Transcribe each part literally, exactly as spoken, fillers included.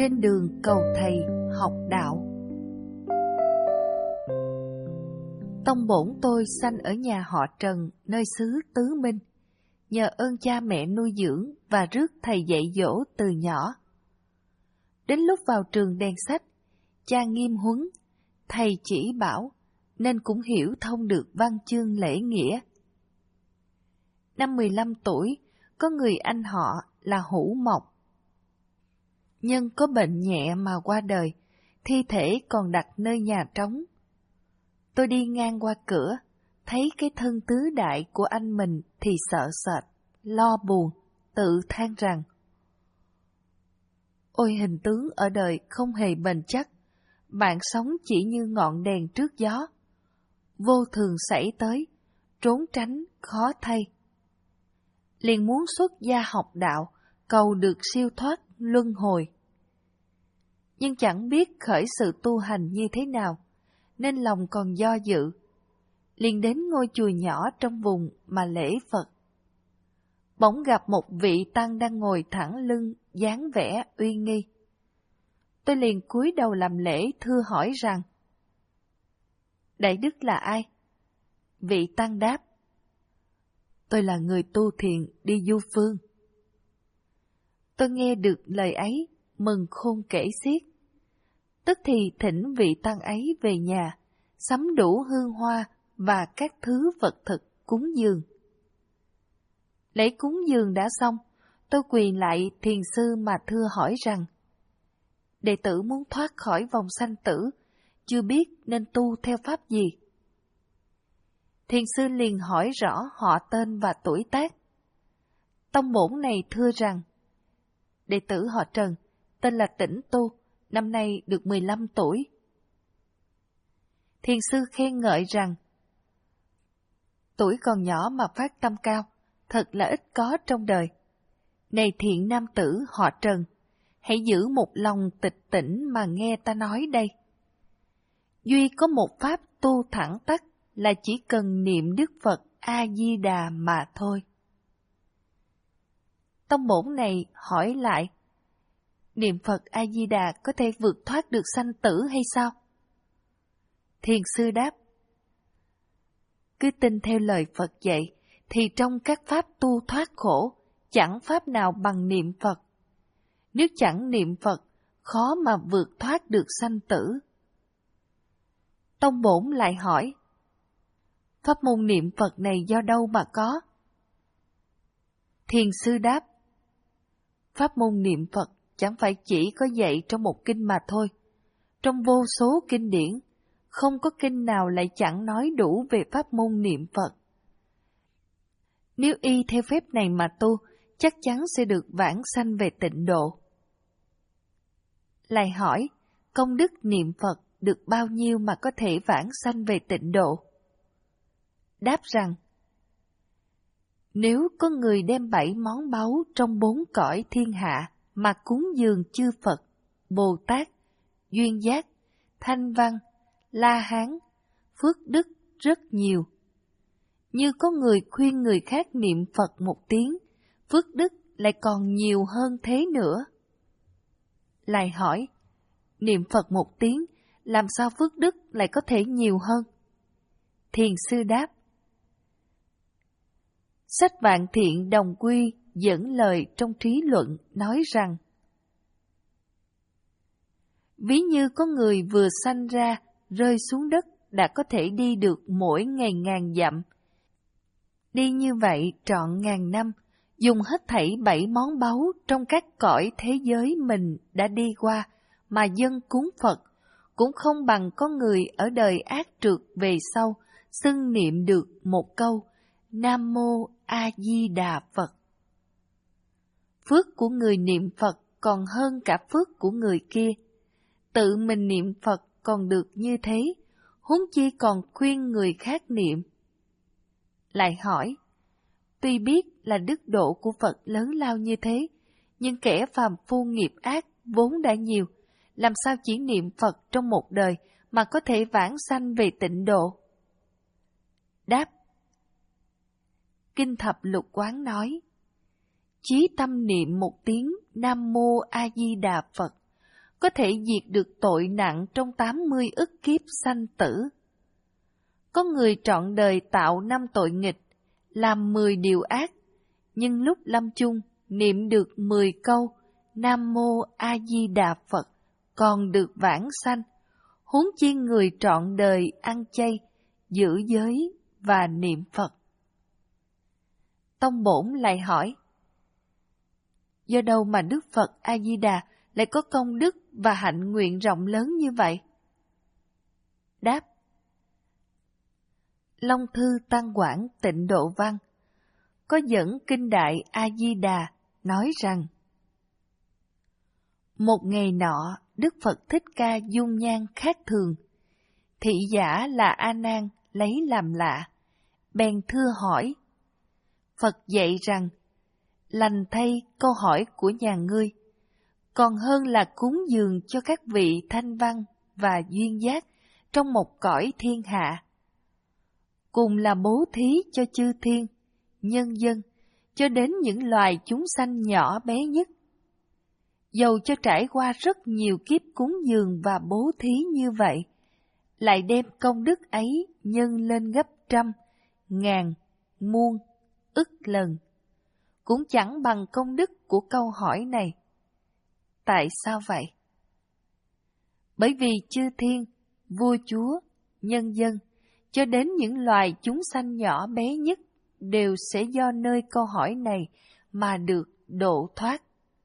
trên đường cầu thầy học đạo. Tông bổn tôi sanh ở nhà họ Trần, nơi xứ Tứ Minh, nhờ ơn cha mẹ nuôi dưỡng và rước thầy dạy dỗ từ nhỏ. Đến lúc vào trường đèn sách, cha nghiêm huấn, thầy chỉ bảo, nên cũng hiểu thông được văn chương lễ nghĩa. Năm mười lăm tuổi, có người anh họ là Hữu Mộc. Nhân có bệnh nhẹ mà qua đời, thi thể còn đặt nơi nhà trống. Tôi đi ngang qua cửa, thấy cái thân tứ đại của anh mình thì sợ sệt, lo buồn, tự than rằng: ôi hình tướng ở đời không hề bền chắc, bạn sống chỉ như ngọn đèn trước gió. Vô thường xảy tới, trốn tránh khó thay. Liền muốn xuất gia học đạo, cầu được siêu thoát luân hồi. Nhưng chẳng biết khởi sự tu hành như thế nào, nên lòng còn do dự. Liền đến ngôi chùa nhỏ trong vùng mà lễ Phật. Bỗng gặp một vị tăng đang ngồi thẳng lưng, dáng vẻ uy nghi. Tôi liền cúi đầu làm lễ thưa hỏi rằng: Đại đức là ai? Vị tăng đáp: tôi là người tu thiền đi du phương. Tôi nghe được lời ấy, mừng khôn kể xiết. Tức thì thỉnh vị tăng ấy về nhà, sắm đủ hương hoa và các thứ vật thực cúng dường. Lễ cúng dường đã xong, tôi quỳ lại thiền sư mà thưa hỏi rằng: đệ tử muốn thoát khỏi vòng sanh tử, chưa biết nên tu theo pháp gì. Thiền sư liền hỏi rõ họ tên và tuổi tác. Tông bổn này thưa rằng: đệ tử họ Trần, tên là Tĩnh Tu, năm nay được mười lăm tuổi. Thiền sư khen ngợi rằng: tuổi còn nhỏ mà phát tâm cao, thật là ít có trong đời. Này thiện nam tử họ Trần, hãy giữ một lòng tịch tỉnh mà nghe ta nói đây. Duy có một pháp tu thẳng tắc là chỉ cần niệm Đức Phật A-di-đà mà thôi. Tông bổn này hỏi lại: niệm Phật A-di-đà có thể vượt thoát được sanh tử hay sao? Thiền sư đáp: cứ tin theo lời Phật dạy, thì trong các pháp tu thoát khổ, chẳng pháp nào bằng niệm Phật. Nếu chẳng niệm Phật, khó mà vượt thoát được sanh tử. Tông bổn lại hỏi: pháp môn niệm Phật này do đâu mà có? Thiền sư đáp: pháp môn niệm Phật chẳng phải chỉ có dạy trong một kinh mà thôi. Trong vô số kinh điển, không có kinh nào lại chẳng nói đủ về pháp môn niệm Phật. Nếu y theo phép này mà tu, chắc chắn sẽ được vãng sanh về tịnh độ. Lại hỏi, công đức niệm Phật được bao nhiêu mà có thể vãng sanh về tịnh độ? Đáp rằng: nếu có người đem bảy món báu trong bốn cõi thiên hạ mà cúng dường chư Phật, Bồ Tát, Duyên Giác, Thanh Văn, La Hán, phước đức rất nhiều. Như có người khuyên người khác niệm Phật một tiếng, phước đức lại còn nhiều hơn thế nữa. Lại hỏi, niệm Phật một tiếng, làm sao phước đức lại có thể nhiều hơn? Thiền sư đáp: sách Vạn Thiện Đồng Quy dẫn lời trong trí luận nói rằng: ví như có người vừa sanh ra, rơi xuống đất đã có thể đi được mỗi ngày ngàn dặm. Đi như vậy trọn ngàn năm, dùng hết thảy bảy món báu trong các cõi thế giới mình đã đi qua mà dâng cúng Phật, cũng không bằng có người ở đời ác trượt về sau, xưng niệm được một câu Nam Mô A Di Đà Phật. Phước của người niệm Phật còn hơn cả phước của người kia. Tự mình niệm Phật còn được như thế, huống chi còn khuyên người khác niệm. Lại hỏi, tuy biết là đức độ của Phật lớn lao như thế, nhưng kẻ phàm phu nghiệp ác vốn đã nhiều, làm sao chỉ niệm Phật trong một đời mà có thể vãng sanh về tịnh độ? Đáp: Kinh Thập Lục Quán nói, chí tâm niệm một tiếng Nam Mô A Di Đà Phật, có thể diệt được tội nặng trong tám mươi ức kiếp sanh tử. Có người trọn đời tạo năm tội nghịch, làm mười điều ác, nhưng lúc lâm chung niệm được mười câu Nam Mô A Di Đà Phật còn được vãng sanh, huống chi người trọn đời ăn chay, giữ giới và niệm Phật. Tông Bổn lại hỏi, do đâu mà Đức Phật A Di Đà lại có công đức và hạnh nguyện rộng lớn như vậy? Đáp: Long Thư Tăng Quảng Tịnh Độ Văn có dẫn kinh Đại A Di Đà nói rằng: một ngày nọ, Đức Phật Thích Ca dung nhan khác thường. Thị giả là A Nan lấy làm lạ, bèn thưa hỏi. Phật dạy rằng: lành thay câu hỏi của nhà ngươi, còn hơn là cúng dường cho các vị thanh văn và duyên giác trong một cõi thiên hạ. Cùng là bố thí cho chư thiên, nhân dân, cho đến những loài chúng sanh nhỏ bé nhất. Dầu cho trải qua rất nhiều kiếp cúng dường và bố thí như vậy, lại đem công đức ấy nhân lên gấp trăm, ngàn, muôn, ức lần, cũng chẳng bằng công đức của câu hỏi này. Tại sao vậy? Bởi vì chư thiên, vua chúa, nhân dân, cho đến những loài chúng sanh nhỏ bé nhất đều sẽ do nơi câu hỏi này mà được độ thoát.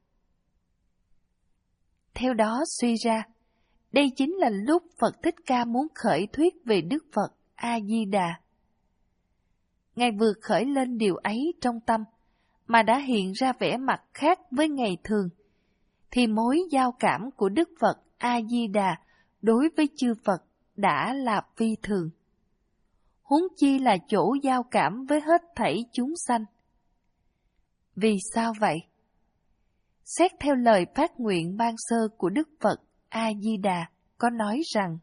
Theo đó suy ra, đây chính là lúc Phật Thích Ca muốn khởi thuyết về Đức Phật A Di Đà. Ngài vừa khởi lên điều ấy trong tâm, mà đã hiện ra vẻ mặt khác với ngày thường, thì mối giao cảm của Đức Phật A Di Đà đối với chư Phật đã là phi thường. Huống chi là chỗ giao cảm với hết thảy chúng sanh. Vì sao vậy? Xét theo lời phát nguyện ban sơ của Đức Phật A Di Đà có nói rằng: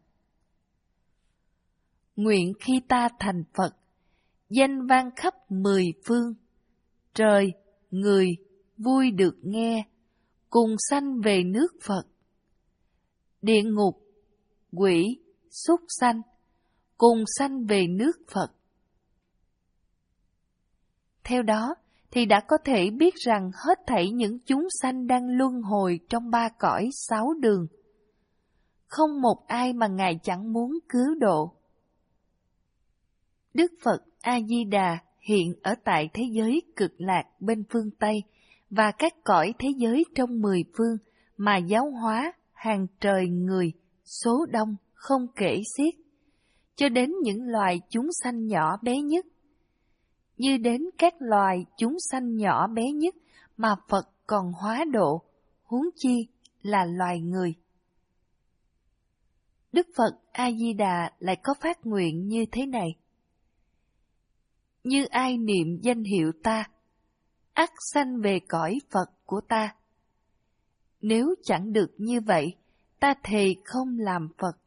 nguyện khi ta thành Phật, danh vang khắp mười phương, trời, người vui được nghe, cùng sanh về nước Phật. Địa ngục, quỷ, súc sanh, cùng sanh về nước Phật. Theo đó thì đã có thể biết rằng hết thảy những chúng sanh đang luân hồi trong ba cõi sáu đường, không một ai mà Ngài chẳng muốn cứu độ. Đức Phật A Di Đà hiện ở tại thế giới cực lạc bên phương Tây và các cõi thế giới trong mười phương mà giáo hóa hàng trời người, số đông không kể xiết, cho đến những loài chúng sanh nhỏ bé nhất. Như đến các loài chúng sanh nhỏ bé nhất mà Phật còn hóa độ, huống chi là loài người. Đức Phật A Di Đà lại có phát nguyện như thế này: như ai niệm danh hiệu ta, ắt sanh về cõi Phật của ta. Nếu chẳng được như vậy, ta thề không làm Phật.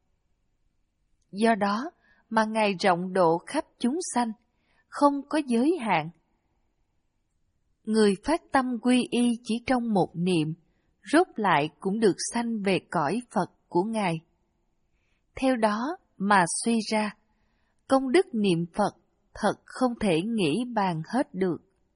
Do đó mà Ngài rộng độ khắp chúng sanh, không có giới hạn. Người phát tâm quy y chỉ trong một niệm, rốt lại cũng được sanh về cõi Phật của Ngài. Theo đó mà suy ra, công đức niệm Phật thật không thể nghĩ bàn hết được.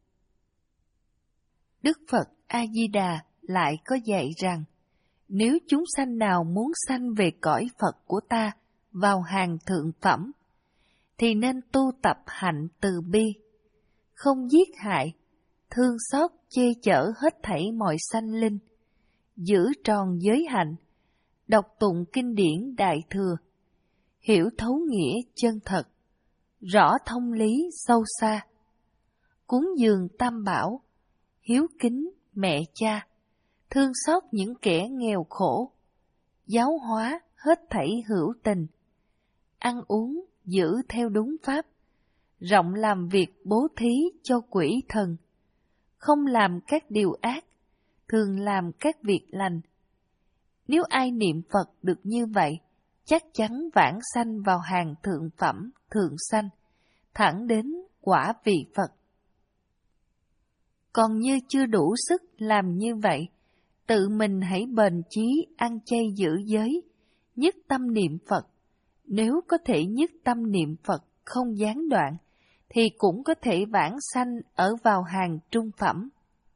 Đức Phật A Di Đà lại có dạy rằng, nếu chúng sanh nào muốn sanh về cõi Phật của ta vào hàng thượng phẩm, thì nên tu tập hạnh từ bi, không giết hại, thương xót che chở hết thảy mọi sanh linh, giữ tròn giới hạnh, đọc tụng kinh điển Đại Thừa, hiểu thấu nghĩa chân thật, rõ thông lý sâu xa, cúng dường Tam Bảo, hiếu kính mẹ cha, thương xót những kẻ nghèo khổ, giáo hóa hết thảy hữu tình, ăn uống giữ theo đúng pháp, rộng làm việc bố thí cho quỷ thần, không làm các điều ác, thường làm các việc lành. Nếu ai niệm Phật được như vậy, chắc chắn vãng sanh vào hàng thượng phẩm, thượng sanh, thẳng đến quả vị Phật. Còn như chưa đủ sức làm như vậy, Tự mình hãy bền chí ăn chay giữ giới, nhất tâm niệm Phật. Nếu có thể nhất tâm niệm Phật không gián đoạn, thì cũng có thể vãng sanh ở vào hàng trung phẩm.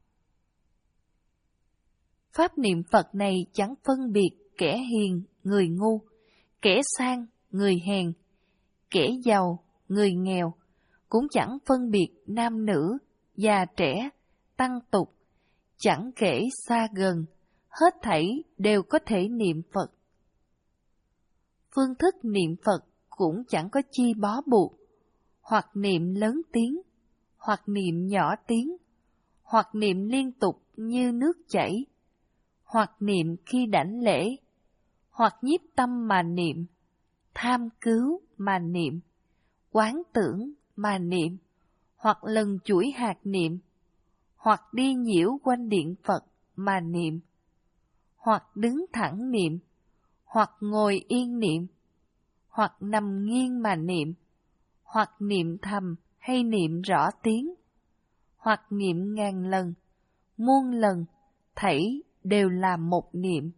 Pháp niệm Phật này chẳng phân biệt kẻ hiền, người ngu, kẻ sang, người hèn, kẻ giàu, người nghèo, cũng chẳng phân biệt nam nữ, già trẻ, tăng tục, chẳng kể xa gần, hết thảy đều có thể niệm Phật. Phương thức niệm Phật cũng chẳng có chi bó buộc, hoặc niệm lớn tiếng, hoặc niệm nhỏ tiếng, hoặc niệm liên tục như nước chảy, hoặc niệm khi đảnh lễ, hoặc nhiếp tâm mà niệm, tham cứu mà niệm, quán tưởng mà niệm, hoặc lần chuỗi hạt niệm, hoặc đi nhiễu quanh điện Phật mà niệm, hoặc đứng thẳng niệm, hoặc ngồi yên niệm, hoặc nằm nghiêng mà niệm, hoặc niệm thầm hay niệm rõ tiếng, hoặc niệm ngàn lần, muôn lần, thảy đều là một niệm.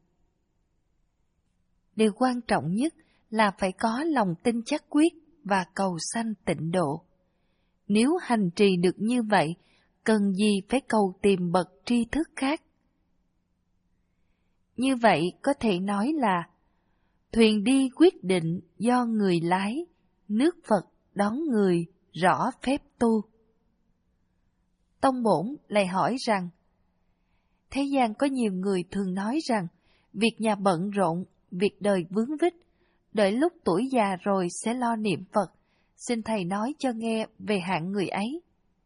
Điều quan trọng nhất là phải có lòng tin chắc quyết và cầu sanh tịnh độ. Nếu hành trì được như vậy, cần gì phải cầu tìm bậc tri thức khác? Như vậy có thể nói là thuyền đi quyết định do người lái, nước Phật đón người rõ phép tu. Tông Bổn lại hỏi rằng, thế gian có nhiều người thường nói rằng việc nhà bận rộn, việc đời vướng vít, đợi lúc tuổi già rồi sẽ lo niệm Phật. Xin Thầy nói cho nghe về hạng người ấy.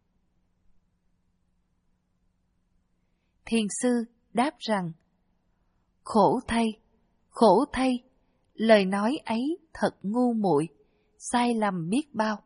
Thiền sư đáp rằng, khổ thay, khổ thay, lời nói ấy thật ngu muội, sai lầm biết bao.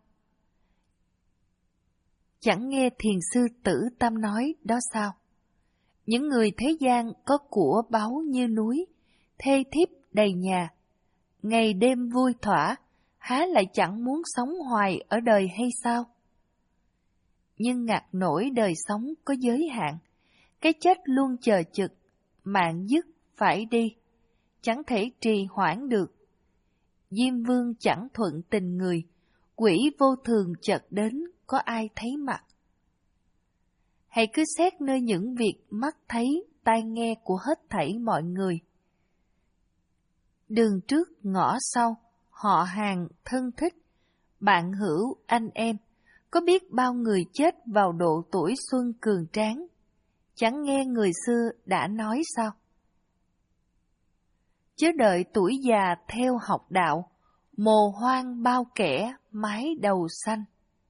Chẳng nghe thiền sư Tử Tâm nói đó sao? Những người thế gian có của báu như núi, thê thiếp đầy nhà, ngày đêm vui thỏa, há lại chẳng muốn sống hoài ở đời hay sao? Nhưng ngặt nổi đời sống có giới hạn, cái chết luôn chờ chực, mạng dứt phải đi, chẳng thể trì hoãn được. Diêm Vương chẳng thuận tình người, quỷ vô thường chợt đến, có ai thấy mặt. Hãy cứ xét nơi những việc mắt thấy, tai nghe của hết thảy mọi người. Đường trước ngõ sau, họ hàng, thân thích, bạn hữu, anh em, có biết bao người chết vào độ tuổi xuân cường tráng. Chẳng nghe người xưa đã nói sao? Chớ đợi tuổi già theo học đạo, mồ hoang bao kẻ mái đầu xanh.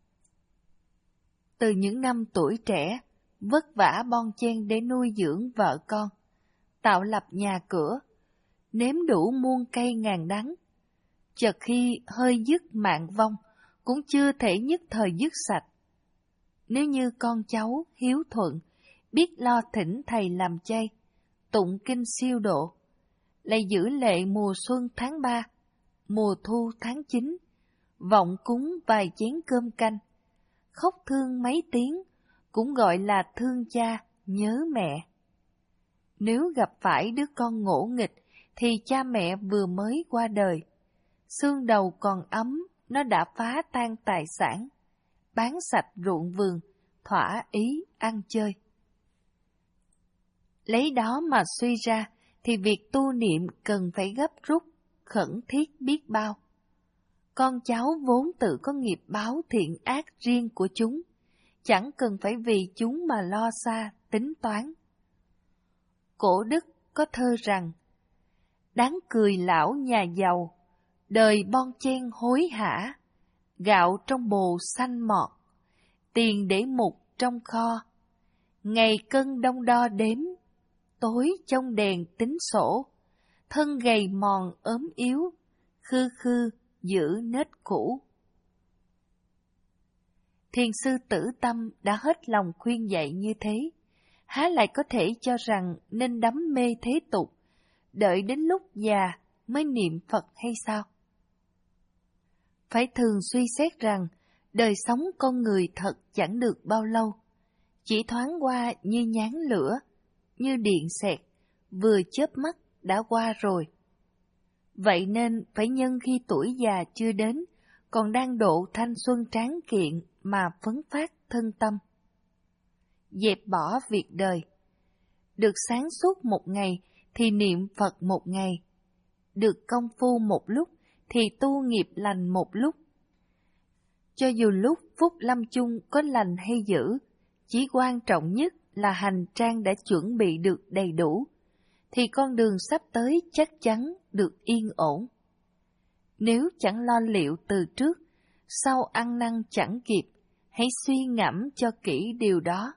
Từ những năm tuổi trẻ, vất vả bon chen để nuôi dưỡng vợ con, tạo lập nhà cửa, nếm đủ muôn cây ngàn đắng. Chợt khi hơi dứt mạng vong, cũng chưa thể nhất thời dứt sạch. Nếu như con cháu hiếu thuận, biết lo thỉnh thầy làm chay, tụng kinh siêu độ, lại giữ lệ mùa xuân tháng ba, mùa thu tháng chín, vọng cúng vài chén cơm canh, khóc thương mấy tiếng, cũng gọi là thương cha, nhớ mẹ. Nếu gặp phải đứa con ngỗ nghịch, thì cha mẹ vừa mới qua đời, xương đầu còn ấm, nó đã phá tan tài sản, bán sạch ruộng vườn, thỏa ý ăn chơi. Lấy đó mà suy ra, thì việc tu niệm cần phải gấp rút, khẩn thiết biết bao. Con cháu vốn tự có nghiệp báo thiện ác riêng của chúng, chẳng cần phải vì chúng mà lo xa, tính toán. Cổ Đức có thơ rằng, đáng cười lão nhà giàu, đời bon chen hối hả, gạo trong bồ xanh mọt, tiền để mục trong kho, ngày cân đong đo đếm, tối trong đèn tính sổ, thân gầy mòn ốm yếu, khư khư giữ nết cũ. Thiền sư Tử Tâm đã hết lòng khuyên dạy như thế, há lại có thể cho rằng nên đắm mê thế tục, đợi đến lúc già mới niệm Phật hay sao? Phải thường suy xét rằng, đời sống con người thật chẳng được bao lâu, chỉ thoáng qua như nháng lửa, như điện xẹt, vừa chớp mắt đã qua rồi. Vậy nên phải nhân khi tuổi già chưa đến, còn đang độ thanh xuân tráng kiện mà phấn phát thân tâm. Dẹp bỏ việc đời. Được sáng suốt một ngày thì niệm Phật một ngày. Được công phu một lúc thì tu nghiệp lành một lúc. Cho dù lúc phút lâm chung có lành hay dữ, chỉ quan trọng nhất là hành trang đã chuẩn bị được đầy đủ, thì con đường sắp tới chắc chắn được yên ổn. Nếu chẳng lo liệu từ trước, sau ăn năn chẳng kịp, hãy suy ngẫm cho kỹ điều đó.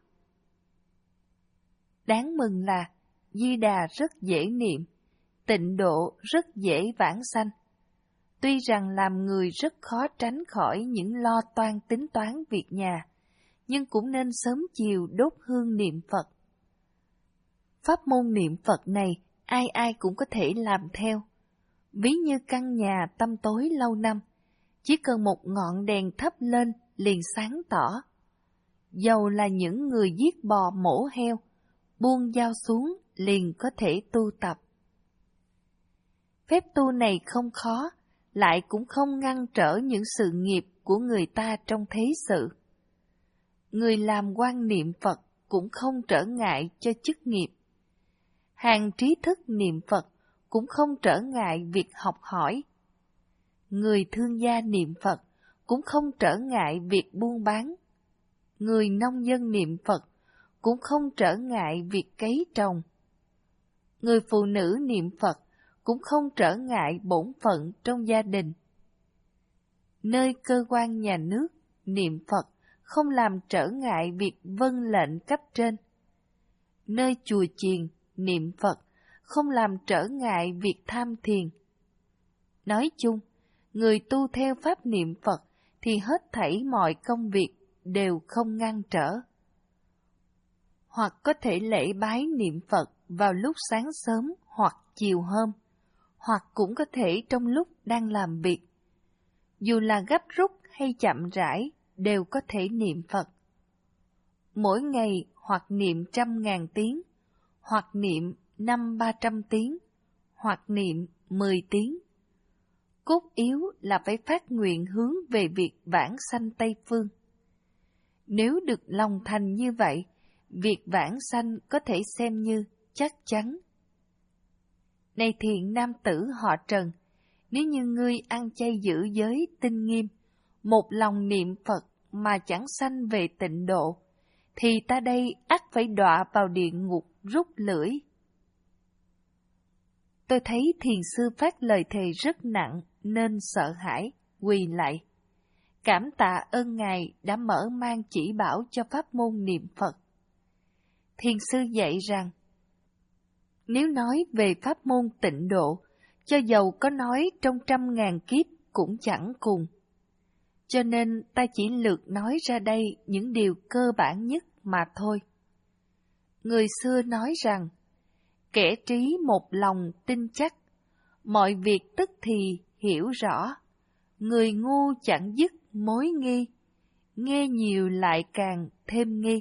Đáng mừng là Di Đà rất dễ niệm, Tịnh Độ rất dễ vãng sanh. Tuy rằng làm người rất khó tránh khỏi những lo toan tính toán việc nhà, nhưng cũng nên sớm chiều đốt hương niệm Phật. Pháp môn niệm Phật này ai ai cũng có thể làm theo. Ví như căn nhà tăm tối lâu năm, chỉ cần một ngọn đèn thắp lên liền sáng tỏ. Dầu là những người giết bò mổ heo, buông dao xuống liền có thể tu tập. Phép tu này không khó, lại cũng không ngăn trở những sự nghiệp của người ta trong thế sự. Người làm quan niệm Phật cũng không trở ngại cho chức nghiệp. Hàng trí thức niệm Phật cũng không trở ngại việc học hỏi. Người thương gia niệm Phật cũng không trở ngại việc buôn bán. Người nông dân niệm Phật cũng không trở ngại việc cấy trồng. Người phụ nữ niệm Phật cũng không trở ngại bổn phận trong gia đình. Nơi cơ quan nhà nước niệm Phật không làm trở ngại việc vâng lệnh cấp trên. Nơi chùa chiền niệm Phật không làm trở ngại việc tham thiền. Nói chung, người tu theo pháp niệm Phật thì hết thảy mọi công việc đều không ngăn trở. Hoặc có thể lễ bái niệm Phật vào lúc sáng sớm hoặc chiều hôm, hoặc cũng có thể trong lúc đang làm việc. Dù là gấp rút hay chậm rãi, đều có thể niệm Phật. Mỗi ngày hoặc niệm trăm ngàn tiếng, hoặc niệm năm ba trăm tiếng, hoặc niệm mười tiếng. Cốt yếu là phải phát nguyện hướng về việc vãng sanh Tây Phương. Nếu được lòng thành như vậy, việc vãng sanh có thể xem như chắc chắn. Này thiện nam tử họ Trần, nếu như ngươi ăn chay giữ giới tinh nghiêm, một lòng niệm Phật mà chẳng sanh về tịnh độ, thì ta đây ắt phải đọa vào địa ngục rút lưỡi. Tôi thấy thiền sư phát lời thề rất nặng nên sợ hãi, quỳ lại. Cảm tạ ơn Ngài đã mở mang chỉ bảo cho pháp môn niệm Phật. Thiền sư dạy rằng, nếu nói về pháp môn tịnh độ, cho dầu có nói trong trăm ngàn kiếp cũng chẳng cùng. Cho nên ta chỉ lược nói ra đây những điều cơ bản nhất mà thôi. Người xưa nói rằng, kẻ trí một lòng tin chắc, mọi việc tức thì hiểu rõ, người ngu chẳng dứt mối nghi, nghe nhiều lại càng thêm nghi.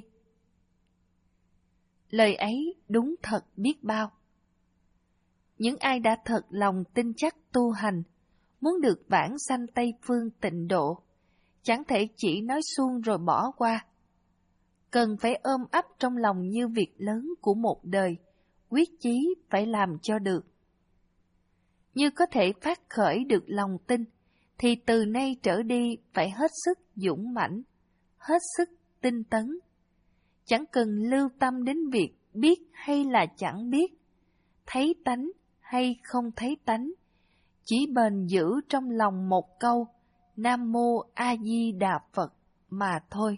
Lời ấy đúng thật biết bao. Những ai đã thật lòng tin chắc tu hành, muốn được vãng sanh Tây Phương tịnh độ, chẳng thể chỉ nói suông rồi bỏ qua. Cần phải ôm ấp trong lòng như việc lớn của một đời, quyết chí phải làm cho được. Như có thể phát khởi được lòng tin, thì từ nay trở đi phải hết sức dũng mãnh, hết sức tinh tấn. Chẳng cần lưu tâm đến việc biết hay là chẳng biết, thấy tánh hay không thấy tánh, chỉ bền giữ trong lòng một câu Nam Mô A Di Đà Phật mà thôi.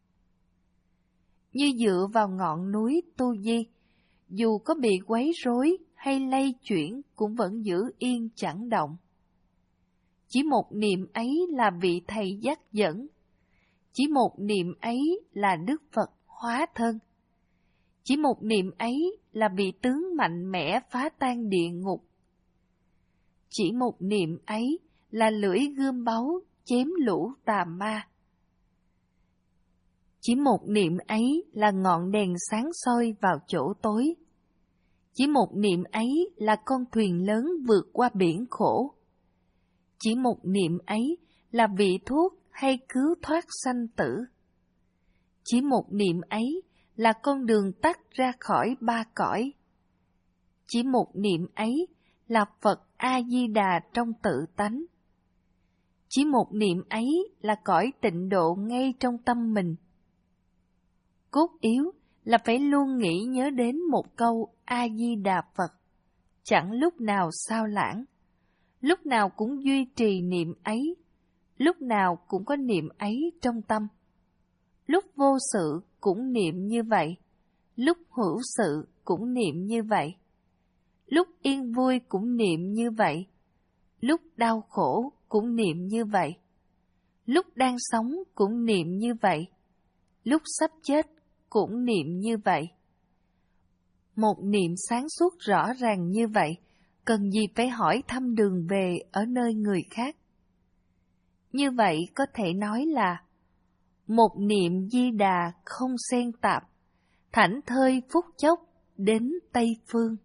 Như dựa vào ngọn núi Tu Di, dù có bị quấy rối hay lay chuyển cũng vẫn giữ yên chẳng động. Chỉ một niệm ấy là vị thầy dắt dẫn, chỉ một niệm ấy là Đức Phật hóa thân, chỉ một niệm ấy là vị tướng mạnh mẽ phá tan địa ngục. Chỉ một niệm ấy là lưỡi gươm báu chém lũ tà ma. Chỉ một niệm ấy là ngọn đèn sáng soi vào chỗ tối. Chỉ một niệm ấy là con thuyền lớn vượt qua biển khổ. Chỉ một niệm ấy là vị thuốc hay cứu thoát sanh tử. Chỉ một niệm ấy là con đường tắt ra khỏi ba cõi. Chỉ một niệm ấy là Phật A-di-đà trong tự tánh. Chỉ một niệm ấy là cõi tịnh độ ngay trong tâm mình. Cốt yếu là phải luôn nghĩ nhớ đến một câu A-di-đà Phật, chẳng lúc nào sao lãng, lúc nào cũng duy trì niệm ấy, lúc nào cũng có niệm ấy trong tâm. Lúc vô sự cũng niệm như vậy, lúc hữu sự cũng niệm như vậy, lúc yên vui cũng niệm như vậy, lúc đau khổ cũng niệm như vậy, lúc đang sống cũng niệm như vậy, lúc sắp chết cũng niệm như vậy. Một niệm sáng suốt rõ ràng như vậy, cần gì phải hỏi thăm đường về ở nơi người khác. Như vậy có thể nói là một niệm Di Đà không xen tạp, thảnh thơi phút chốc đến Tây Phương.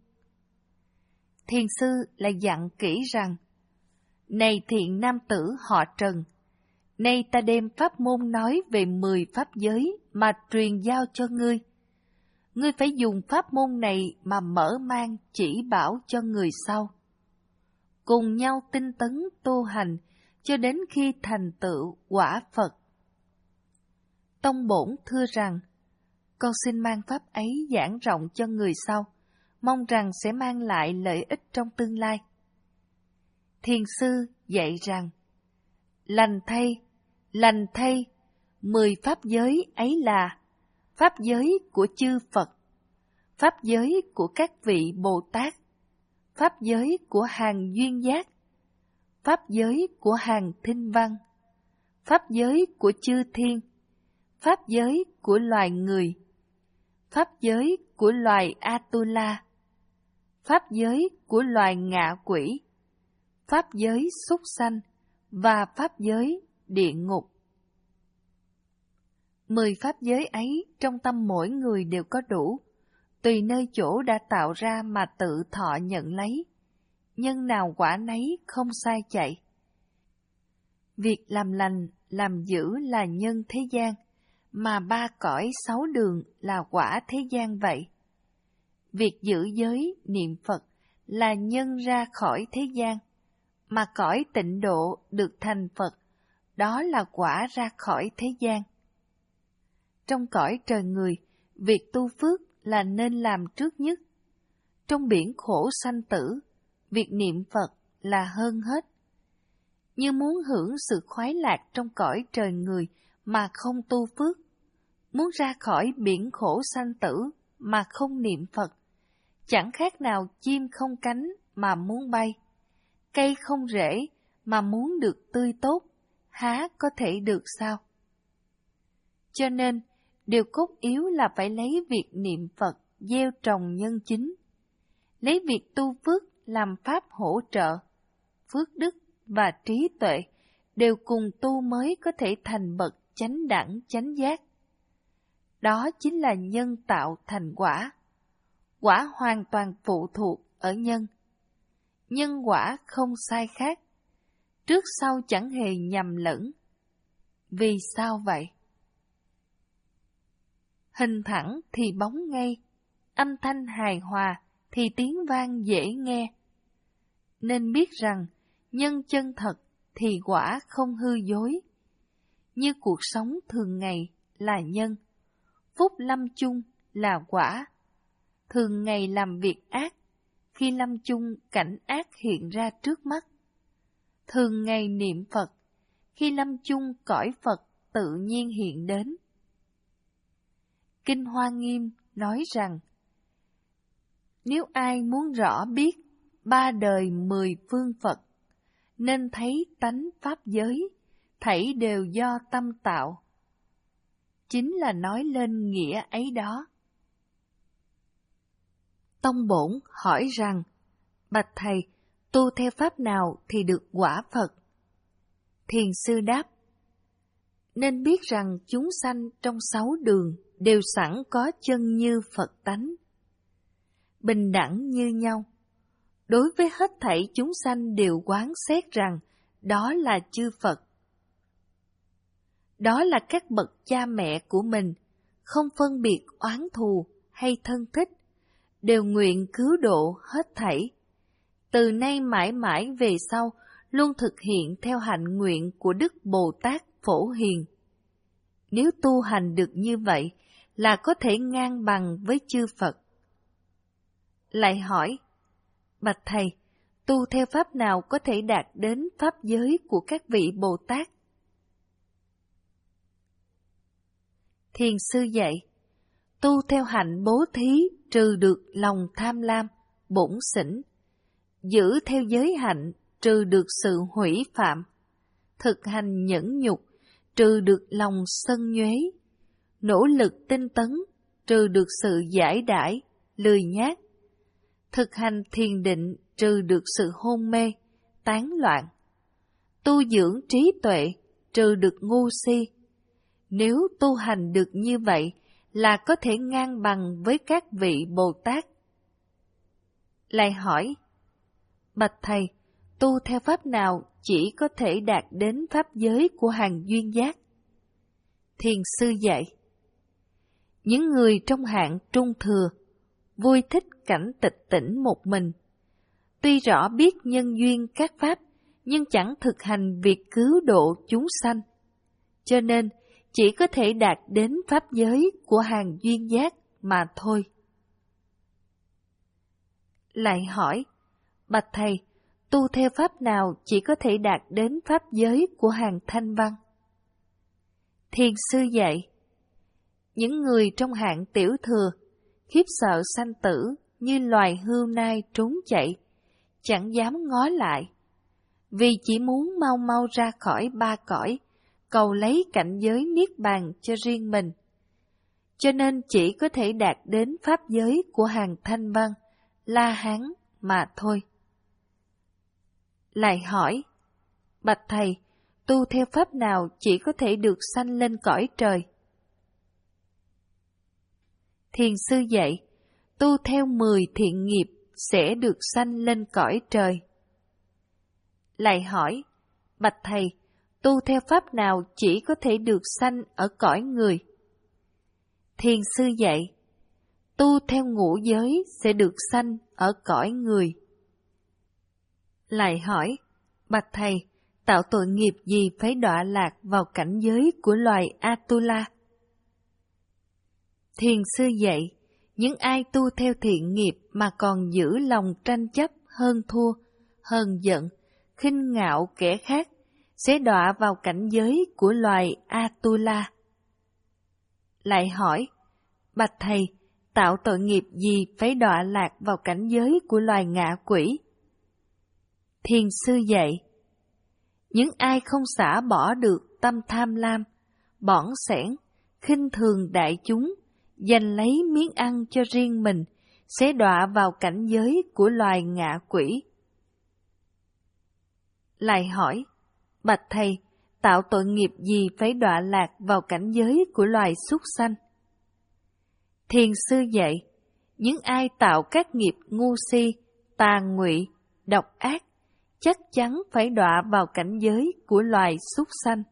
Thiền sư lại dặn kỹ rằng, này thiện nam tử họ Trần, nay ta đem pháp môn nói về mười pháp giới mà truyền giao cho ngươi. Ngươi phải dùng pháp môn này mà mở mang chỉ bảo cho người sau. Cùng nhau tinh tấn tu hành cho đến khi thành tựu quả Phật. Tông Bổn thưa rằng, con xin mang pháp ấy giảng rộng cho người sau, mong rằng sẽ mang lại lợi ích trong tương lai. Thiền sư dạy rằng, lành thay, lành thay, mười pháp giới ấy là pháp giới của chư Phật, pháp giới của các vị Bồ Tát, pháp giới của hàng duyên giác, pháp giới của hàng thinh văn, pháp giới của chư thiên, pháp giới của loài người, pháp giới của loài Atula, pháp giới của loài ngạ quỷ, pháp giới súc sanh và pháp giới địa ngục. Mười pháp giới ấy trong tâm mỗi người đều có đủ, tùy nơi chỗ đã tạo ra mà tự thọ nhận lấy, nhân nào quả nấy không sai chạy. Việc làm lành, làm dữ là nhân thế gian, mà ba cõi sáu đường là quả thế gian vậy. Việc giữ giới, niệm Phật là nhân ra khỏi thế gian, mà cõi tịnh độ được thành Phật, đó là quả ra khỏi thế gian. Trong cõi trời người, việc tu phước là nên làm trước nhất. Trong biển khổ sanh tử, việc niệm Phật là hơn hết. Như muốn hưởng sự khoái lạc trong cõi trời người mà không tu phước, muốn ra khỏi biển khổ sanh tử mà không niệm Phật, chẳng khác nào chim không cánh mà muốn bay, cây không rễ mà muốn được tươi tốt, há có thể được sao? Cho nên, điều cốt yếu là phải lấy việc niệm Phật gieo trồng nhân chính, lấy việc tu phước làm pháp hỗ trợ, phước đức và trí tuệ đều cùng tu mới có thể thành bậc chánh đẳng chánh giác. Đó chính là nhân tạo thành quả. Quả hoàn toàn phụ thuộc ở nhân. Nhân quả không sai khác, trước sau chẳng hề nhầm lẫn. Vì sao vậy? Hình thẳng thì bóng ngay, âm thanh hài hòa thì tiếng vang dễ nghe. Nên biết rằng nhân chân thật thì quả không hư dối. Như cuộc sống thường ngày là nhân, phúc lâm chung là quả. Thường ngày làm việc ác, khi lâm chung cảnh ác hiện ra trước mắt. Thường ngày niệm Phật, khi lâm chung cõi Phật tự nhiên hiện đến. Kinh Hoa Nghiêm nói rằng, nếu ai muốn rõ biết ba đời mười phương Phật, nên thấy tánh pháp giới, thảy đều do tâm tạo. Chính là nói lên nghĩa ấy đó. Tông Bổn hỏi rằng, bạch thầy, tu theo pháp nào thì được quả Phật? Thiền sư đáp, nên biết rằng chúng sanh trong sáu đường đều sẵn có chân như Phật tánh. bình đẳng như nhau. Đối với hết thảy chúng sanh đều quán xét rằng đó là chư Phật. Đó là các bậc cha mẹ của mình, không phân biệt oán thù hay thân thích, đều nguyện cứu độ hết thảy. Từ nay mãi mãi về sau, luôn thực hiện theo hạnh nguyện của Đức Bồ Tát Phổ Hiền. Nếu tu hành được như vậy, là có thể ngang bằng với chư Phật. Lại hỏi, bạch Thầy, tu theo pháp nào có thể đạt đến pháp giới của các vị Bồ Tát? Thiền sư dạy, tu theo hạnh bố thí trừ được lòng tham lam, bủn xỉn, giữ theo giới hạnh trừ được sự hủy phạm, thực hành nhẫn nhục trừ được lòng sân nhuế, nỗ lực tinh tấn trừ được sự giải đãi, lười nhác, thực hành thiền định trừ được sự hôn mê, tán loạn, tu dưỡng trí tuệ trừ được ngu si. Nếu tu hành được như vậy là có thể ngang bằng với các vị Bồ Tát. Lại hỏi, bạch Thầy, tu theo pháp nào chỉ có thể đạt đến pháp giới của hàng duyên giác? Thiền sư dạy, những người trong hạng trung thừa, vui thích cảnh tịch tỉnh một mình, tuy rõ biết nhân duyên các pháp, nhưng chẳng thực hành việc cứu độ chúng sanh, cho nên chỉ có thể đạt đến pháp giới của hàng duyên giác mà thôi. Lại hỏi, bạch Thầy, tu theo pháp nào chỉ có thể đạt đến pháp giới của hàng thanh văn? Thiền sư dạy, những người trong hạng tiểu thừa, khiếp sợ sanh tử như loài hươu nai trốn chạy, chẳng dám ngó lại, vì chỉ muốn mau mau ra khỏi ba cõi, cầu lấy cảnh giới niết bàn cho riêng mình, cho nên chỉ có thể đạt đến pháp giới của hàng thanh văn, La Hán mà thôi. Lại hỏi, bạch Thầy, tu theo pháp nào chỉ có thể được sanh lên cõi trời? Thiền sư dạy, tu theo mười thiện nghiệp sẽ được sanh lên cõi trời. Lại hỏi, bạch Thầy, tu theo pháp nào chỉ có thể được sanh ở cõi người? Thiền sư dạy, tu theo ngũ giới sẽ được sanh ở cõi người. Lại hỏi, bạch Thầy, tạo tội nghiệp gì phải đọa lạc vào cảnh giới của loài Atula? Thiền sư dạy, những ai tu theo thiện nghiệp mà còn giữ lòng tranh chấp, hơn thua, hờn giận, khinh ngạo kẻ khác, sẽ đọa vào cảnh giới của loài Atula. Lại hỏi, bạch Thầy, tạo tội nghiệp gì phải đọa lạc vào cảnh giới của loài ngạ quỷ? Thiền sư dạy, những ai không xả bỏ được tâm tham lam, bỏn sẻn, khinh thường đại chúng, giành lấy miếng ăn cho riêng mình, sẽ đọa vào cảnh giới của loài ngạ quỷ. Lại hỏi, bạch Thầy, tạo tội nghiệp gì phải đọa lạc vào cảnh giới của loài súc sanh? Thiền sư dạy, những ai tạo các nghiệp ngu si, tà ngụy, độc ác, chắc chắn phải đọa vào cảnh giới của loài súc sanh.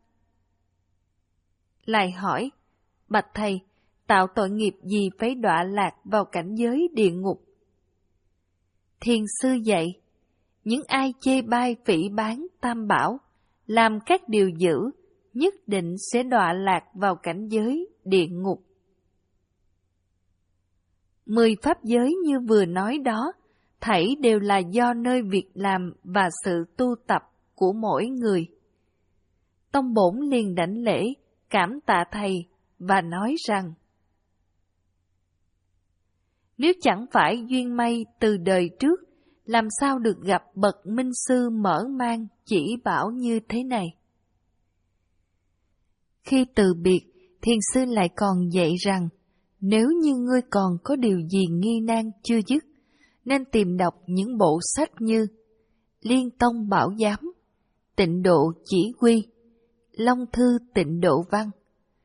Lại hỏi, bạch Thầy, tạo tội nghiệp gì phải đọa lạc vào cảnh giới địa ngục? Thiền sư dạy, những ai chê bai phỉ báng tam bảo, làm các điều dữ, nhất định sẽ đọa lạc vào cảnh giới địa ngục. Mười pháp giới như vừa nói đó, thảy đều là do nơi việc làm và sự tu tập của mỗi người. Tông bổn liền đảnh lễ, cảm tạ Thầy và nói rằng, nếu chẳng phải duyên may từ đời trước, làm sao được gặp bậc minh sư mở mang chỉ bảo như thế này? Khi từ biệt, thiền sư lại còn dạy rằng, nếu như ngươi còn có điều gì nghi nan chưa dứt, nên tìm đọc những bộ sách như Liên Tông Bảo Giám, Tịnh Độ Chỉ Quy, Long Thư Tịnh Độ Văn,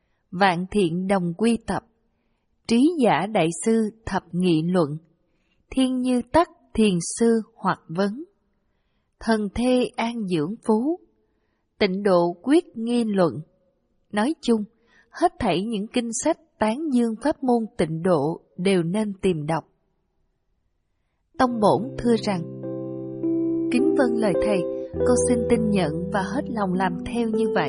Vạn Thiện Đồng Quy Tập, Trí Giả Đại Sư Thập Nghị Luận, thiên như tắc thiền sư hoặc vấn. Thần thê an dưỡng phú, tịnh độ quyết nghi luận. Nói chung, hết thảy những kinh sách tán dương pháp môn tịnh độ đều nên tìm đọc. Tông Bổn thưa rằng, kính vâng lời thầy, con xin tin nhận và hết lòng làm theo như vậy.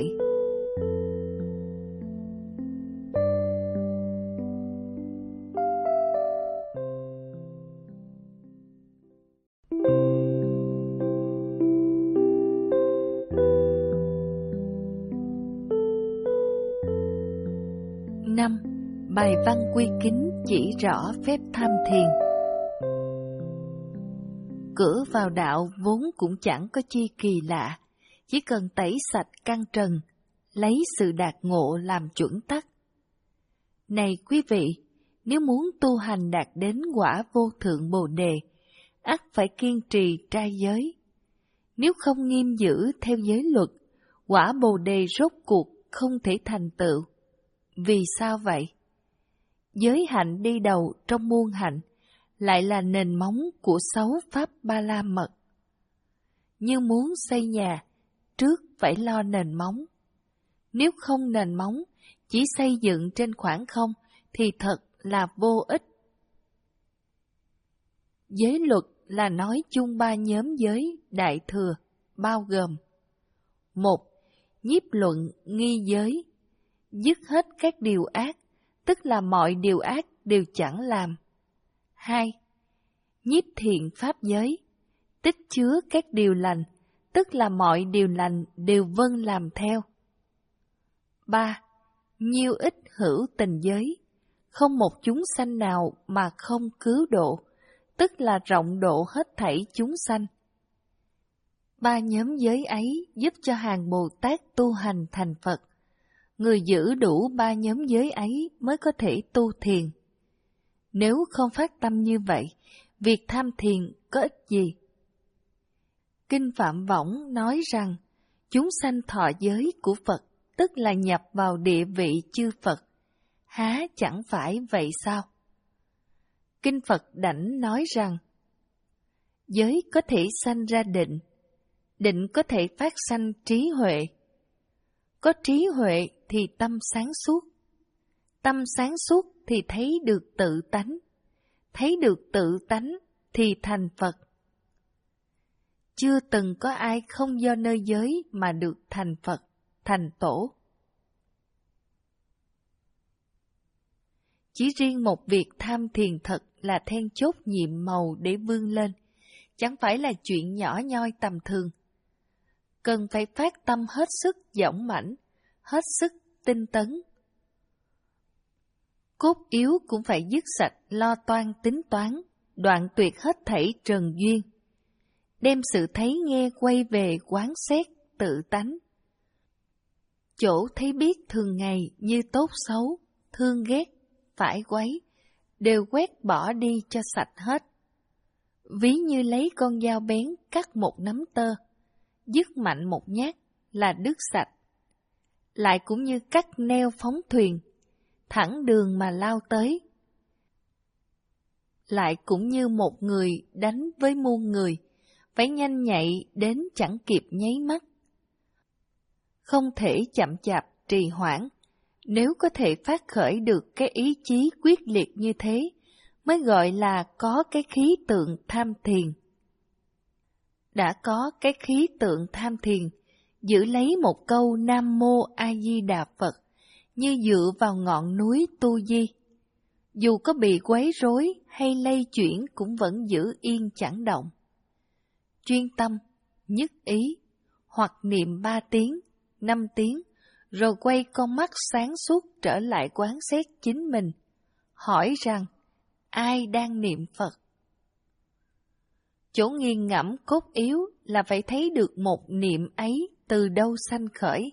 năm. Bài văn quy kính chỉ rõ phép tham thiền. Cửa vào đạo vốn cũng chẳng có chi kỳ lạ, chỉ cần tẩy sạch căn trần, lấy sự đạt ngộ làm chuẩn tắc. Này quý vị, nếu muốn tu hành đạt đến quả vô thượng Bồ Đề, ắt phải kiên trì trai giới. Nếu không nghiêm giữ theo giới luật, quả Bồ Đề rốt cuộc không thể thành tựu. Vì sao vậy? Giới hạnh đi đầu trong muôn hạnh, lại là nền móng của sáu pháp ba la mật. Như muốn xây nhà, trước phải lo nền móng. Nếu không nền móng, chỉ xây dựng trên khoảng không thì thật là vô ích. Giới luật là nói chung ba nhóm giới đại thừa, bao gồm: một. Nhiếp luận nghi giới, dứt hết các điều ác, tức là mọi điều ác đều chẳng làm. Hai. Nhiếp thiện pháp giới, tích chứa các điều lành, tức là mọi điều lành đều vâng làm theo. Ba. Nhiêu ích hữu tình giới, không một chúng sanh nào mà không cứu độ, tức là rộng độ hết thảy chúng sanh. Ba nhóm giới ấy giúp cho hàng Bồ Tát tu hành thành Phật. Người giữ đủ ba nhóm giới ấy mới có thể tu thiền. Nếu không phát tâm như vậy, việc tham thiền có ích gì? Kinh Phạm Võng nói rằng, chúng sanh thọ giới của Phật, tức là nhập vào địa vị chư Phật. Há chẳng phải vậy sao? Kinh Phật Đảnh nói rằng, giới có thể sanh ra định, định có thể phát sanh trí huệ. Có trí huệ thì tâm sáng suốt, tâm sáng suốt thì thấy được tự tánh, thấy được tự tánh thì thành Phật. Chưa từng có ai không do nơi giới mà được thành Phật, thành Tổ. Chỉ riêng một việc tham thiền thật là then chốt nhiệm màu để vươn lên, chẳng phải là chuyện nhỏ nhoi tầm thường. Cần phải phát tâm hết sức dõng mãnh, hết sức tinh tấn. Cốt yếu cũng phải dứt sạch lo toan tính toán, đoạn tuyệt hết thảy trần duyên. Đem sự thấy nghe quay về quán xét tự tánh. Chỗ thấy biết thường ngày như tốt xấu, thương ghét, phải quấy, đều quét bỏ đi cho sạch hết. Ví như lấy con dao bén cắt một nắm tơ, dứt mạnh một nhát là đứt sạch. Lại cũng như cắt neo phóng thuyền, thẳng đường mà lao tới. Lại cũng như một người đánh với muôn người, phải nhanh nhạy đến chẳng kịp nháy mắt. Không thể chậm chạp trì hoãn, nếu có thể phát khởi được cái ý chí quyết liệt như thế, mới gọi là có cái khí tượng tham thiền. Đã có cái khí tượng tham thiền, giữ lấy một câu Nam Mô A Di Đà Phật, như dựa vào ngọn núi Tu Di. Dù có bị quấy rối hay lay chuyển cũng vẫn giữ yên chẳng động. Chuyên tâm, nhất ý, hoặc niệm ba tiếng, năm tiếng, rồi quay con mắt sáng suốt trở lại quán xét chính mình, hỏi rằng, ai đang niệm Phật? Chỗ nghiền ngẫm cốt yếu là phải thấy được một niệm ấy từ đâu sanh khởi.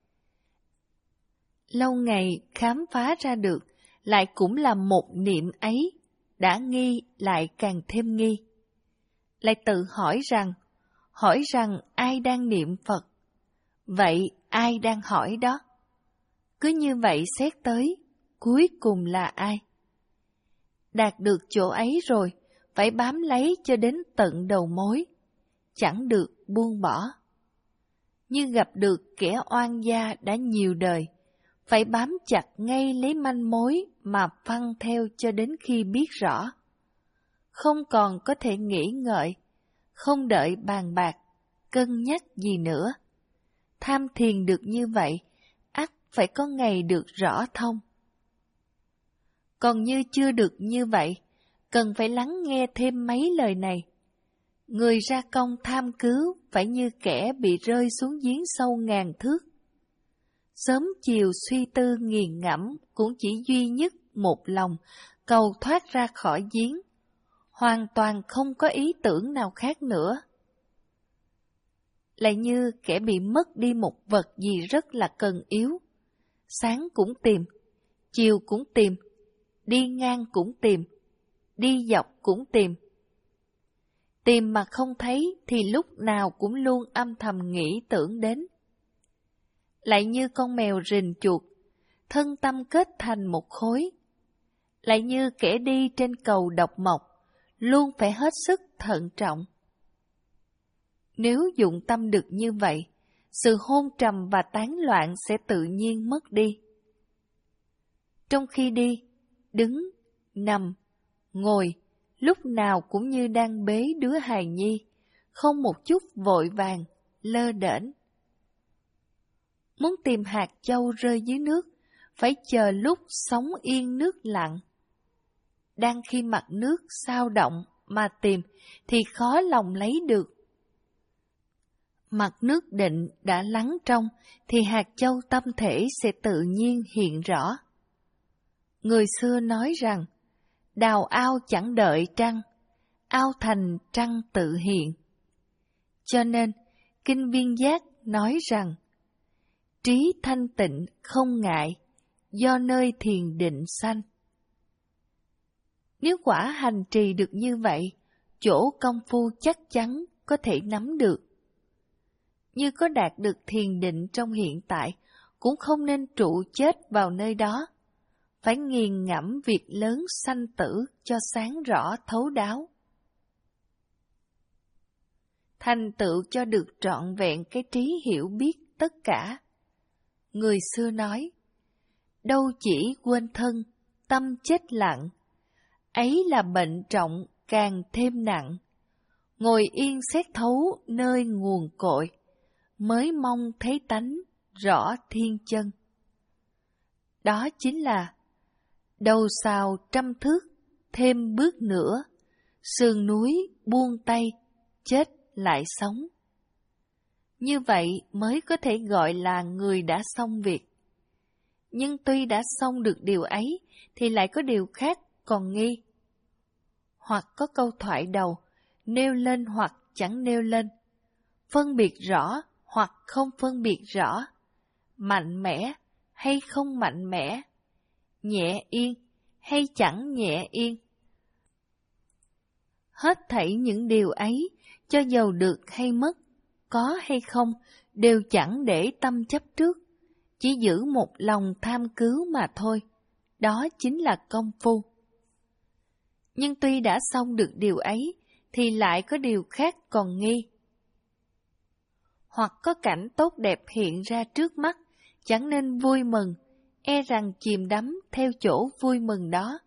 Lâu ngày khám phá ra được, lại cũng là một niệm ấy, đã nghi lại càng thêm nghi. Lại tự hỏi rằng, hỏi rằng ai đang niệm Phật? Vậy ai đang hỏi đó? Cứ như vậy xét tới, cuối cùng là ai? Đạt được chỗ ấy rồi, phải bám lấy cho đến tận đầu mối, chẳng được buông bỏ. Như gặp được kẻ oan gia đã nhiều đời, phải bám chặt ngay lấy manh mối mà phăng theo cho đến khi biết rõ. Không còn có thể nghĩ ngợi, không đợi bàn bạc, cân nhắc gì nữa. Tham thiền được như vậy, ắt phải có ngày được rõ thông. Còn như chưa được như vậy, cần phải lắng nghe thêm mấy lời này. Người ra công tham cứu phải như kẻ bị rơi xuống giếng sâu ngàn thước. Sớm chiều suy tư nghiền ngẫm cũng chỉ duy nhất một lòng, cầu thoát ra khỏi giếng, hoàn toàn không có ý tưởng nào khác nữa. Lại như kẻ bị mất đi một vật gì rất là cần yếu. Sáng cũng tìm, chiều cũng tìm, đi ngang cũng tìm, đi dọc cũng tìm. Tìm mà không thấy thì lúc nào cũng luôn âm thầm nghĩ tưởng đến. Lại như con mèo rình chuột, thân tâm kết thành một khối. Lại như kẻ đi trên cầu độc mộc, luôn phải hết sức thận trọng. Nếu dụng tâm được như vậy, sự hôn trầm và tán loạn sẽ tự nhiên mất đi. Trong khi đi, đứng, nằm, ngồi, lúc nào cũng như đang bế đứa hài nhi, không một chút vội vàng, lơ đễnh. Muốn tìm hạt châu rơi dưới nước, phải chờ lúc sóng yên nước lặng. Đang khi mặt nước sao động mà tìm thì khó lòng lấy được. Mặt nước định đã lắng trong thì hạt châu tâm thể sẽ tự nhiên hiện rõ. Người xưa nói rằng, đào ao chẳng đợi trăng, ao thành trăng tự hiện. Cho nên, Kinh Viên Giác nói rằng, trí thanh tịnh không ngại, do nơi thiền định sanh. Nếu quả hành trì được như vậy, chỗ công phu chắc chắn có thể nắm được. Như có đạt được thiền định trong hiện tại, cũng không nên trụ chết vào nơi đó. Phải nghiền ngẫm việc lớn sanh tử cho sáng rõ thấu đáo. Thành tựu cho được trọn vẹn cái trí hiểu biết tất cả. Người xưa nói, đâu chỉ quên thân, tâm chết lặng, ấy là bệnh trọng càng thêm nặng. Ngồi yên xét thấu nơi nguồn cội, mới mong thấy tánh rõ thiên chân. Đó chính là đầu sào trăm thước, thêm bước nữa, sườn núi buông tay, chết lại sống. Như vậy mới có thể gọi là người đã xong việc. Nhưng tuy đã xong được điều ấy, thì lại có điều khác còn nghi. Hoặc có câu thoại đầu, nêu lên hoặc chẳng nêu lên, phân biệt rõ hoặc không phân biệt rõ, mạnh mẽ hay không mạnh mẽ, nhẹ yên hay chẳng nhẹ yên. Hết thảy những điều ấy, cho dầu được hay mất, có hay không, đều chẳng để tâm chấp trước, chỉ giữ một lòng tham cứu mà thôi. Đó chính là công phu. Nhưng tuy đã xong được điều ấy, thì lại có điều khác còn nghi. Hoặc có cảnh tốt đẹp hiện ra trước mắt, chẳng nên vui mừng, e rằng chìm đắm theo chỗ vui mừng đó.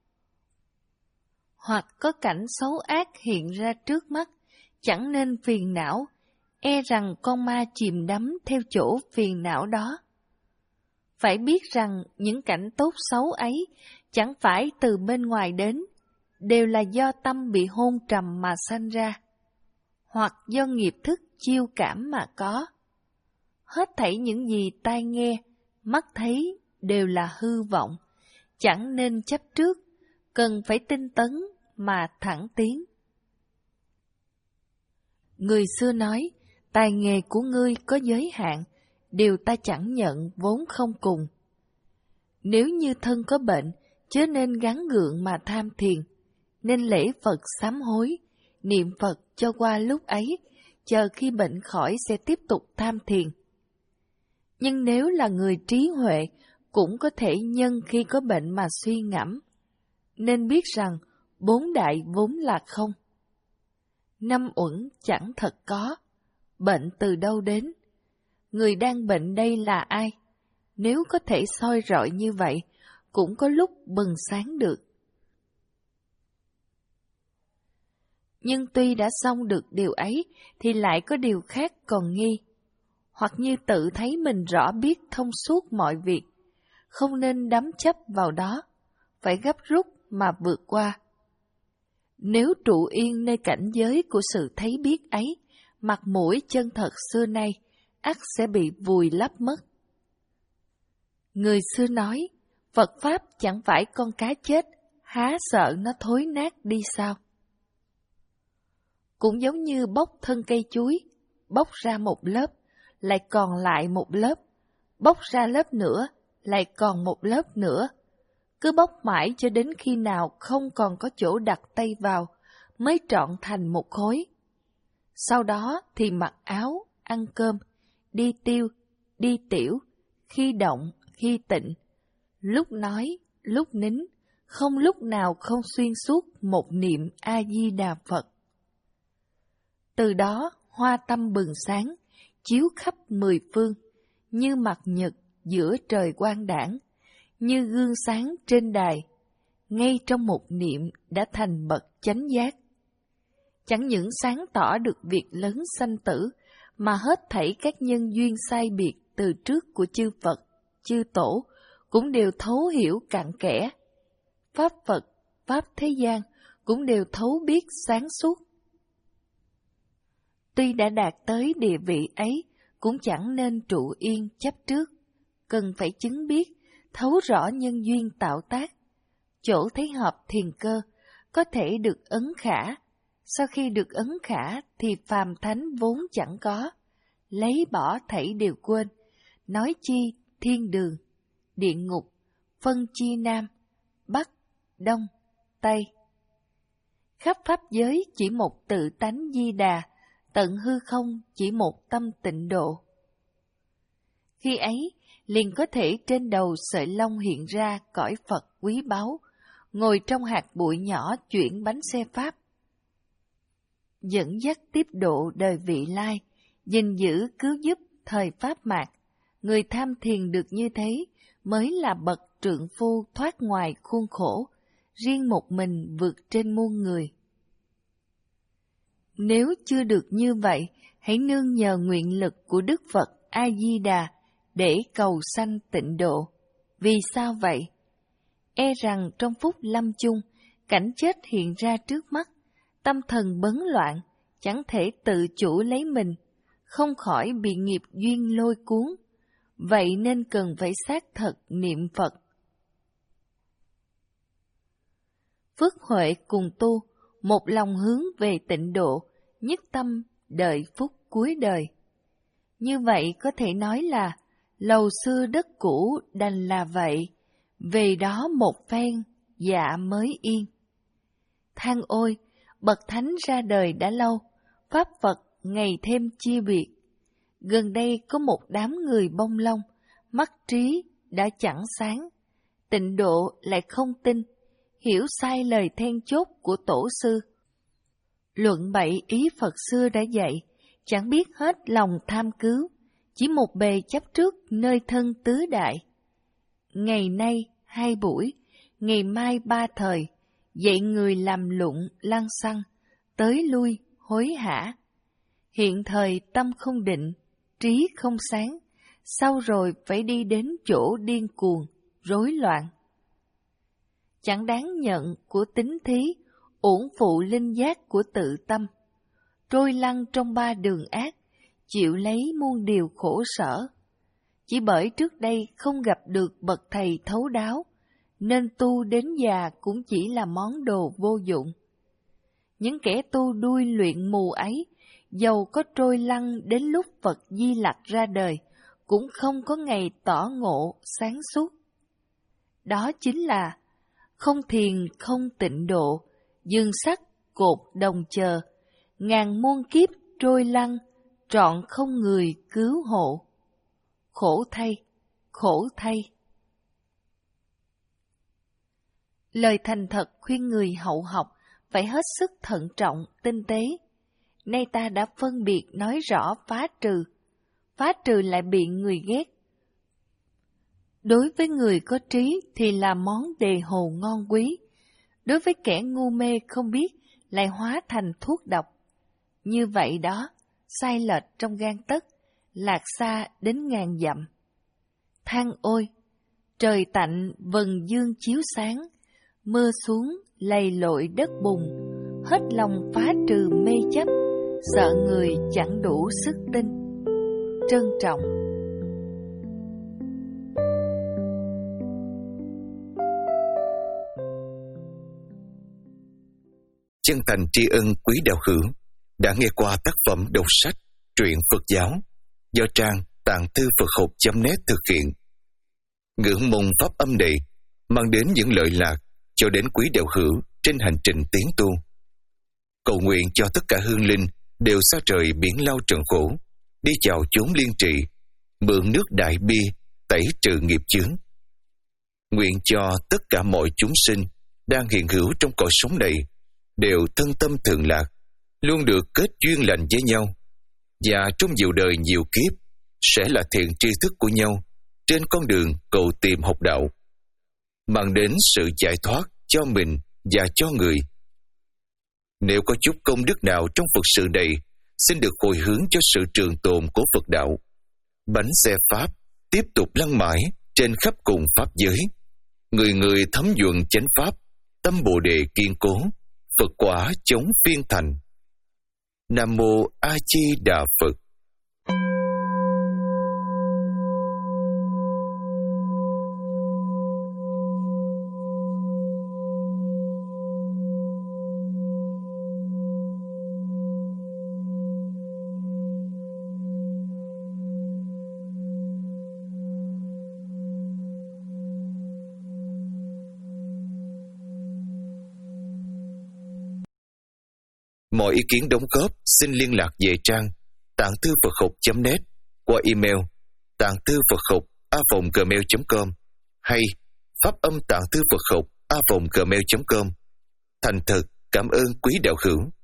Hoặc có cảnh xấu ác hiện ra trước mắt, chẳng nên phiền não, e rằng con ma chìm đắm theo chỗ phiền não đó. Phải biết rằng những cảnh tốt xấu ấy chẳng phải từ bên ngoài đến, đều là do tâm bị hôn trầm mà sanh ra, hoặc do nghiệp thức chiêu cảm mà có. Hết thảy những gì tai nghe, mắt thấy đều là hư vọng, chẳng nên chấp trước, cần phải tinh tấn mà thẳng tiến. Người xưa nói, tài nghề của ngươi có giới hạn, điều ta chẳng nhận vốn không cùng. Nếu như thân có bệnh, chớ nên gắng gượng mà tham thiền, nên lễ Phật sám hối, niệm Phật cho qua lúc ấy, chờ khi bệnh khỏi sẽ tiếp tục tham thiền. Nhưng nếu là người trí huệ, cũng có thể nhân khi có bệnh mà suy ngẫm, nên biết rằng bốn đại vốn là không. Năm uẩn chẳng thật có, bệnh từ đâu đến? Người đang bệnh đây là ai? Nếu có thể soi rọi như vậy, cũng có lúc bừng sáng được. Nhưng tuy đã xong được điều ấy, thì lại có điều khác còn nghi. Hoặc như tự thấy mình rõ biết thông suốt mọi việc, không nên đắm chấp vào đó, phải gấp rút mà vượt qua. Nếu trụ yên nơi cảnh giới của sự thấy biết ấy, mặt mũi chân thật xưa nay, ắt sẽ bị vùi lấp mất. Người xưa nói, Phật Pháp chẳng phải con cá chết, há sợ nó thối nát đi sao? Cũng giống như bóc thân cây chuối, bóc ra một lớp, lại còn lại một lớp, bóc ra lớp nữa, lại còn một lớp nữa. Cứ bóc mãi cho đến khi nào không còn có chỗ đặt tay vào, mới trọn thành một khối. Sau đó thì mặc áo, ăn cơm, đi tiêu, đi tiểu, khi động, khi tịnh, lúc nói, lúc nín, không lúc nào không xuyên suốt một niệm A-di-đà Phật. Từ đó, hoa tâm bừng sáng, chiếu khắp mười phương, như mặt nhật giữa trời quang đãng, như gương sáng trên đài, ngay trong một niệm đã thành bậc chánh giác. Chẳng những sáng tỏ được việc lớn sanh tử, mà hết thảy các nhân duyên sai biệt từ trước của chư Phật, chư Tổ, cũng đều thấu hiểu cặn kẽ. Pháp Phật, Pháp thế gian cũng đều thấu biết sáng suốt. Tuy đã đạt tới địa vị ấy, cũng chẳng nên trụ yên chấp trước, cần phải chứng biết, thấu rõ nhân duyên tạo tác. Chỗ thấy hợp thiền cơ, có thể được ấn khả. Sau khi được ấn khả thì phàm thánh vốn chẳng có, lấy bỏ thảy đều quên, nói chi thiên đường, địa ngục, phân chi nam, bắc, đông, tây. Khắp pháp giới chỉ một tự tánh di đà, tận hư không chỉ một tâm tịnh độ. Khi ấy, liền có thể trên đầu sợi lông hiện ra cõi Phật quý báu, ngồi trong hạt bụi nhỏ chuyển bánh xe Pháp. Dẫn dắt tiếp độ đời vị lai, gìn giữ cứu giúp thời Pháp mạt, người tham thiền được như thế mới là bậc trượng phu thoát ngoài khuôn khổ, riêng một mình vượt trên muôn người. Nếu chưa được như vậy, hãy nương nhờ nguyện lực của Đức Phật A-di-đà để cầu sanh tịnh độ. Vì sao vậy? E rằng trong phút lâm chung, cảnh chết hiện ra trước mắt, tâm thần bấn loạn, chẳng thể tự chủ lấy mình, không khỏi bị nghiệp duyên lôi cuốn. Vậy nên cần phải xác thật niệm Phật. Phước huệ cùng tu, một lòng hướng về tịnh độ, nhất tâm đợi phút cuối đời. Như vậy có thể nói là, lầu xưa đất cũ đành là vậy, về đó một phen, dạ mới yên. Than ôi, bậc thánh ra đời đã lâu, Pháp Phật ngày thêm chia biệt. Gần đây có một đám người bông lông, mắt trí đã chẳng sáng, tịnh độ lại không tin, hiểu sai lời then chốt của tổ sư. Luận bậy ý Phật xưa đã dạy, chẳng biết hết lòng tham cứu, chỉ một bề chấp trước nơi thân tứ đại. Ngày nay hai buổi, ngày mai ba thời, dạy người làm lụng lăng xăng, tới lui hối hả. Hiện thời tâm không định, trí không sáng, sau rồi phải đi đến chỗ điên cuồng, rối loạn. Chẳng đáng nhận của tính thí, uổng phụ linh giác của tự tâm, trôi lăn trong ba đường ác, chịu lấy muôn điều khổ sở. Chỉ bởi trước đây không gặp được bậc thầy thấu đáo, nên tu đến già cũng chỉ là món đồ vô dụng. Những kẻ tu đuôi luyện mù ấy, dầu có trôi lăn đến lúc Phật Di Lặc ra đời, cũng không có ngày tỏ ngộ sáng suốt. Đó chính là không thiền không tịnh độ, dương sắc cột đồng chờ, ngàn muôn kiếp trôi lăn, trọn không người cứu hộ. Khổ thay, khổ thay. Lời thành thật khuyên người hậu học phải hết sức thận trọng, tinh tế. Nay ta đã phân biệt nói rõ phá trừ, phá trừ lại bị người ghét. Đối với người có trí thì là món đề hồ ngon quý, đối với kẻ ngu mê không biết lại hóa thành thuốc độc. Như vậy đó, sai lệch trong gang tấc, lạc xa đến ngàn dặm. Than ôi, trời tạnh vầng dương chiếu sáng, mưa xuống lầy lội đất bùn, hết lòng phá trừ mê chấp, sợ người chẳng đủ sức tin. Trân trọng. Chân thành tri ân quý đạo hữu đã nghe qua tác phẩm đọc sách truyện Phật giáo do trang tạng thư Phật học chấm net thực hiện. Ngưỡng mong pháp âm này mang đến những lợi lạc cho đến quý đạo hữu trên hành trình tiến tu. Cầu nguyện cho tất cả hương linh đều xa trời biển lao trần khổ, đi vào chốn liên trị, mượn nước đại bi tẩy trừ nghiệp chướng. Nguyện cho tất cả mọi chúng sinh đang hiện hữu trong cõi sống này đều thân tâm thường lạc, luôn được kết duyên lành với nhau, và trong nhiều đời nhiều kiếp sẽ là thiện tri thức của nhau trên con đường cầu tìm học đạo, mang đến sự giải thoát cho mình và cho người. Nếu có chút công đức nào trong Phật sự này, xin được hồi hướng cho sự trường tồn của Phật đạo. Bánh xe Pháp tiếp tục lăn mãi trên khắp cùng Pháp giới. Người người thấm nhuận chánh Pháp, tâm Bồ Đề kiên cố, Phật quả chống phiên thành. Nam Mô A Di Đà Phật. Mọi ý kiến đóng góp xin liên lạc về trang tạng thư Phật học chấm net qua email tạng thư Phật học a vòng gmail chấm com hay pháp âm tạng thư Phật học a vòng gmail chấm com. Thành thật cảm ơn quý đạo hữu.